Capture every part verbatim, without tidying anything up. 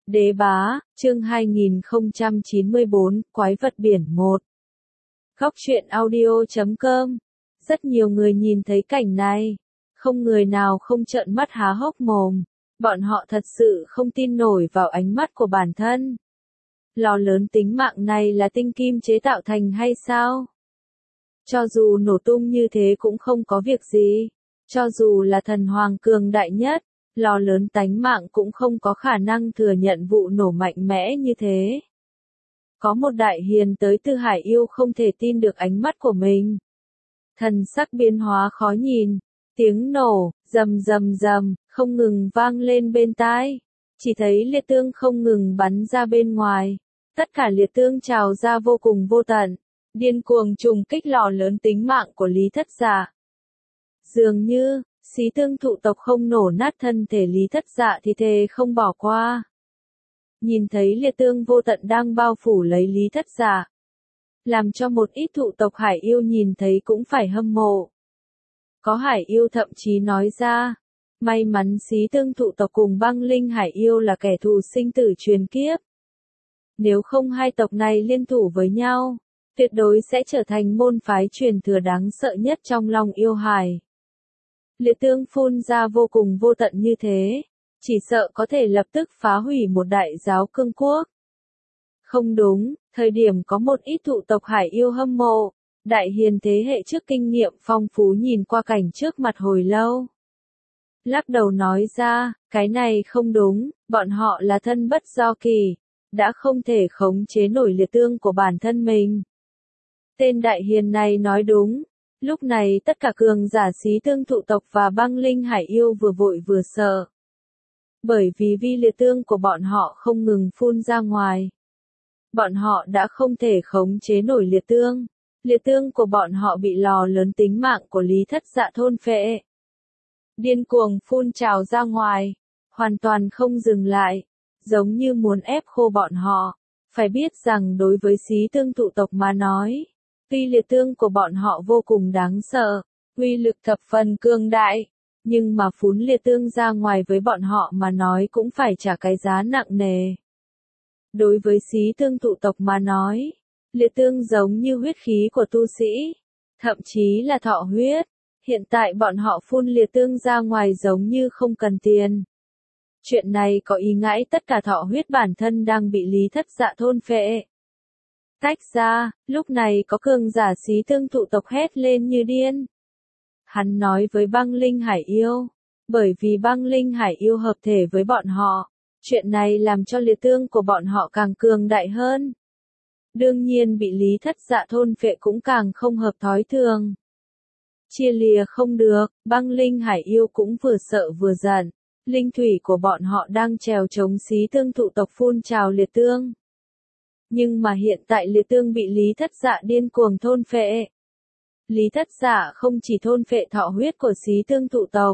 Đế bá, chương hai nghìn không trăm chín mươi bốn, Quái vật biển một. Góc truyện audio chấm com. Rất nhiều người nhìn thấy cảnh này. Không người nào không trợn mắt há hốc mồm. Bọn họ thật sự không tin nổi vào ánh mắt của bản thân. Lò lớn tính mạng này là tinh kim chế tạo thành hay sao? Cho dù nổ tung như thế cũng không có việc gì. Cho dù là thần hoàng cường đại nhất, lò lớn tánh mạng cũng không có khả năng thừa nhận vụ nổ mạnh mẽ như thế. Có một đại hiền tới từ Hải Yêu không thể tin được ánh mắt của mình. Thần sắc biến hóa khó nhìn, tiếng nổ, rầm rầm rầm, không ngừng vang lên bên tai. Chỉ thấy liệt tương không ngừng bắn ra bên ngoài. Tất cả liệt tương trào ra vô cùng vô tận, điên cuồng trùng kích lò lớn tính mạng của Lý Thất Dạ. Dường như, xí tương thụ tộc không nổ nát thân thể Lý Thất Dạ thì thề không bỏ qua. Nhìn thấy liệt tương vô tận đang bao phủ lấy Lý Thất Dạ, làm cho một ít thụ tộc Hải Yêu nhìn thấy cũng phải hâm mộ. Có Hải Yêu thậm chí nói ra, may mắn xí tương thụ tộc cùng băng linh Hải Yêu là kẻ thù sinh tử truyền kiếp. Nếu không hai tộc này liên thủ với nhau, tuyệt đối sẽ trở thành môn phái truyền thừa đáng sợ nhất trong lòng yêu hải. Liệt tương phun ra vô cùng vô tận như thế, chỉ sợ có thể lập tức phá hủy một đại giáo cương quốc. Không đúng, thời điểm có một ít thụ tộc Hải Yêu hâm mộ, đại hiền thế hệ trước kinh nghiệm phong phú nhìn qua cảnh trước mặt hồi lâu. Lắc đầu nói ra, cái này không đúng, bọn họ là thân bất do kỳ, đã không thể khống chế nổi liệt tương của bản thân mình. Tên đại hiền này nói đúng. Lúc này tất cả cường giả xí tương thụ tộc và băng linh Hải Yêu vừa vội vừa sợ. Bởi vì vi liệt tương của bọn họ không ngừng phun ra ngoài. Bọn họ đã không thể khống chế nổi liệt tương. Liệt tương của bọn họ bị lò lớn tính mạng của Lý Thất Dạ thôn phệ. Điên cuồng phun trào ra ngoài, hoàn toàn không dừng lại, giống như muốn ép khô bọn họ. Phải biết rằng đối với xí tương thụ tộc mà nói, tuy liệt tương của bọn họ vô cùng đáng sợ, uy lực thập phần cường đại, nhưng mà phun liệt tương ra ngoài với bọn họ mà nói cũng phải trả cái giá nặng nề. Đối với xí tương thụ tộc mà nói, liệt tương giống như huyết khí của tu sĩ, thậm chí là thọ huyết. Hiện tại bọn họ phun liệt tương ra ngoài giống như không cần tiền. Chuyện này có ý ngãi tất cả thọ huyết bản thân đang bị Lý Thất Dạ thôn phệ. Tách ra, lúc này có cường giả xí tương thụ tộc hét lên như điên. Hắn nói với băng linh Hải Yêu, bởi vì băng linh Hải Yêu hợp thể với bọn họ, chuyện này làm cho liệt tương của bọn họ càng cường đại hơn. Đương nhiên bị Lý Thất Dạ thôn phệ cũng càng không hợp thói thường. Chia lìa không được, băng linh Hải Yêu cũng vừa sợ vừa giận. Linh thủy của bọn họ đang trèo chống xí tương thụ tộc phun trào liệt tương. Nhưng mà hiện tại liệt tương bị Lý Thất Dạ điên cuồng thôn phệ. Lý Thất Dạ không chỉ thôn phệ thọ huyết của xí tương thụ tộc.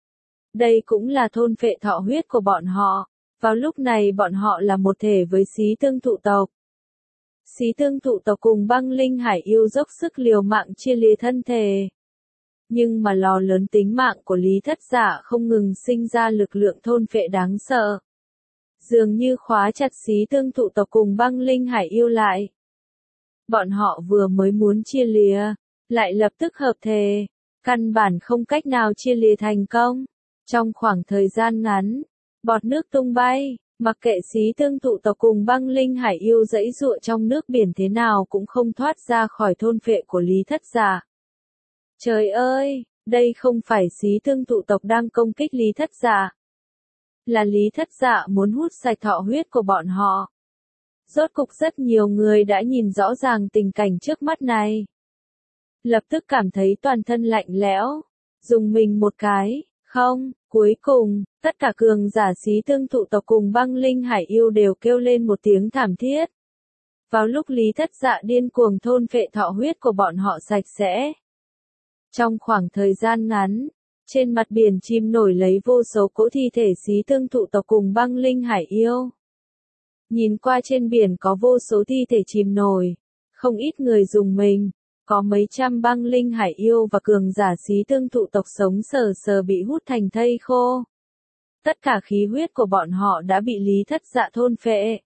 Đây cũng là thôn phệ thọ huyết của bọn họ. Vào lúc này bọn họ là một thể với xí tương thụ tộc. Xí tương thụ tộc cùng băng linh Hải Yêu dốc sức liều mạng chia lìa thân thể. Nhưng mà lò lớn tính mạng của Lý Thất Dạ không ngừng sinh ra lực lượng thôn phệ đáng sợ. Dường như khóa chặt xí tương thụ tộc cùng băng linh Hải Yêu lại. Bọn họ vừa mới muốn chia lìa, lại lập tức hợp thể, căn bản không cách nào chia lìa thành công. Trong khoảng thời gian ngắn, bọt nước tung bay, mặc kệ xí tương thụ tộc cùng băng linh Hải Yêu giãy giụa trong nước biển thế nào cũng không thoát ra khỏi thôn phệ của Lý Thất Dạ. Trời ơi, đây không phải xí tương thụ tộc đang công kích Lý Thất Dạ. Là Lý Thất Dạ muốn hút sạch thọ huyết của bọn họ. Rốt cục rất nhiều người đã nhìn rõ ràng tình cảnh trước mắt này. Lập tức cảm thấy toàn thân lạnh lẽo, dùng mình một cái, không, cuối cùng, tất cả cường giả xí tương thụ tộc cùng băng linh Hải Yêu đều kêu lên một tiếng thảm thiết. Vào lúc Lý Thất Dạ điên cuồng thôn phệ thọ huyết của bọn họ sạch sẽ. Trong khoảng thời gian ngắn, trên mặt biển chìm nổi lấy vô số cỗ thi thể xí tương thụ tộc cùng băng linh Hải Yêu. Nhìn qua trên biển có vô số thi thể chìm nổi, không ít người dùng mình, có mấy trăm băng linh Hải Yêu và cường giả xí tương thụ tộc sống sờ sờ bị hút thành thây khô. Tất cả khí huyết của bọn họ đã bị Lý Thất Dạ thôn phệ.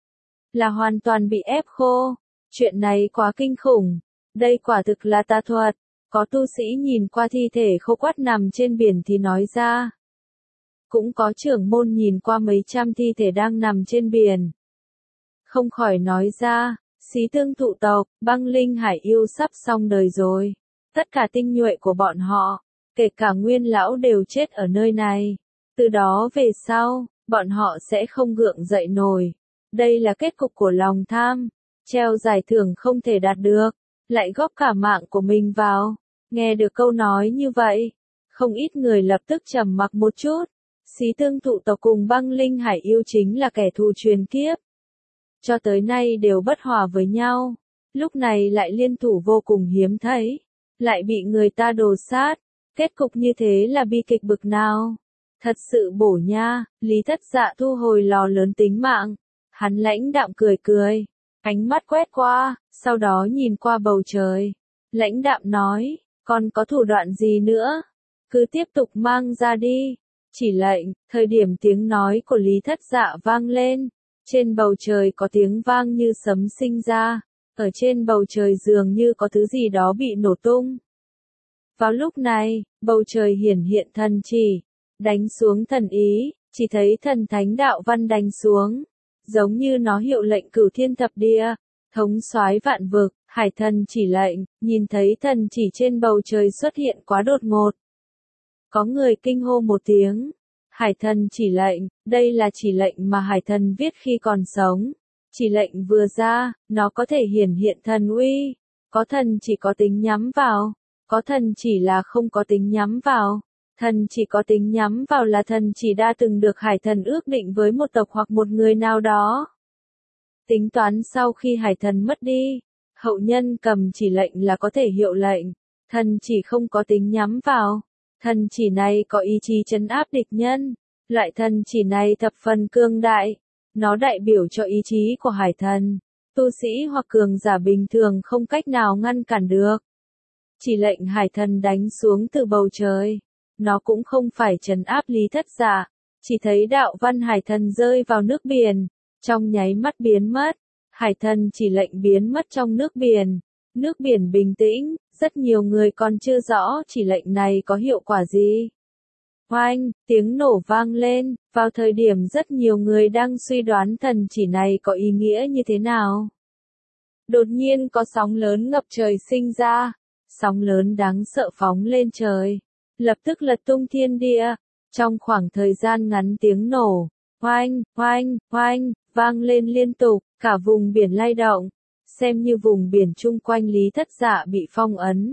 Là hoàn toàn bị ép khô. Chuyện này quá kinh khủng. Đây quả thực là tà thuật. Có tu sĩ nhìn qua thi thể khô quắt nằm trên biển thì nói ra. Cũng có trưởng môn nhìn qua mấy trăm thi thể đang nằm trên biển. Không khỏi nói ra, Xí Tương thụ tộc, băng linh hải yêu sắp xong đời rồi. Tất cả tinh nhuệ của bọn họ, kể cả nguyên lão đều chết ở nơi này. Từ đó về sau, bọn họ sẽ không gượng dậy nổi. Đây là kết cục của lòng tham. Treo giải thưởng không thể đạt được, lại góp cả mạng của mình vào. Nghe được câu nói như vậy, không ít người lập tức trầm mặc một chút. Xí Tương thụ tộc cùng băng linh hải yêu chính là kẻ thù truyền kiếp. Cho tới nay đều bất hòa với nhau. Lúc này lại liên thủ vô cùng hiếm thấy. Lại bị người ta đồ sát. Kết cục như thế là bi kịch bực nào. Thật sự bổ nha. Lý Thất Dạ thu hồi lò lớn tính mạng. Hắn lãnh đạm cười cười. Ánh mắt quét qua, sau đó nhìn qua bầu trời. Lãnh đạm nói, còn có thủ đoạn gì nữa? Cứ tiếp tục mang ra đi. Chỉ lệnh, thời điểm tiếng nói của Lý Thất Dạ vang lên. Trên bầu trời có tiếng vang như sấm sinh ra. Ở trên bầu trời dường như có thứ gì đó bị nổ tung. Vào lúc này, bầu trời hiển hiện thần chỉ. Đánh xuống thần ý, chỉ thấy thần thánh đạo văn đánh xuống. Giống như nó hiệu lệnh cửu thiên thập địa, thống soái vạn vực, hải thần chỉ lệnh, nhìn thấy thần chỉ trên bầu trời xuất hiện quá đột ngột. Có người kinh hô một tiếng, hải thần chỉ lệnh, đây là chỉ lệnh mà hải thần viết khi còn sống. Chỉ lệnh vừa ra, nó có thể hiển hiện thần uy, có thần chỉ có tính nhắm vào, có thần chỉ là không có tính nhắm vào. Thần chỉ có tính nhắm vào là thần chỉ đã từng được hải thần ước định với một tộc hoặc một người nào đó. Tính toán sau khi hải thần mất đi, hậu nhân cầm chỉ lệnh là có thể hiệu lệnh. Thần chỉ không có tính nhắm vào. Thần chỉ này có ý chí trấn áp địch nhân. Loại thần chỉ này thập phần cương đại. Nó đại biểu cho ý chí của hải thần. Tu sĩ hoặc cường giả bình thường không cách nào ngăn cản được. Chỉ lệnh hải thần đánh xuống từ bầu trời. Nó cũng không phải trấn áp Lý Thất Dạ, chỉ thấy đạo văn hải thần rơi vào nước biển, trong nháy mắt biến mất. Hải thần chỉ lệnh biến mất trong nước biển. Nước biển bình tĩnh, rất nhiều người còn chưa rõ chỉ lệnh này có hiệu quả gì. Oanh, tiếng nổ vang lên, vào thời điểm rất nhiều người đang suy đoán thần chỉ này có ý nghĩa như thế nào. Đột nhiên có sóng lớn ngập trời sinh ra, sóng lớn đáng sợ phóng lên trời. Lập tức lật tung thiên địa, trong khoảng thời gian ngắn tiếng nổ, oanh, oanh, oanh, vang lên liên tục, cả vùng biển lay động, xem như vùng biển chung quanh Lý Thất Dạ bị phong ấn.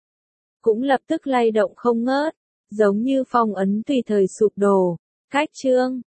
Cũng lập tức lay động không ngớt, giống như phong ấn tùy thời sụp đổ. Cách chương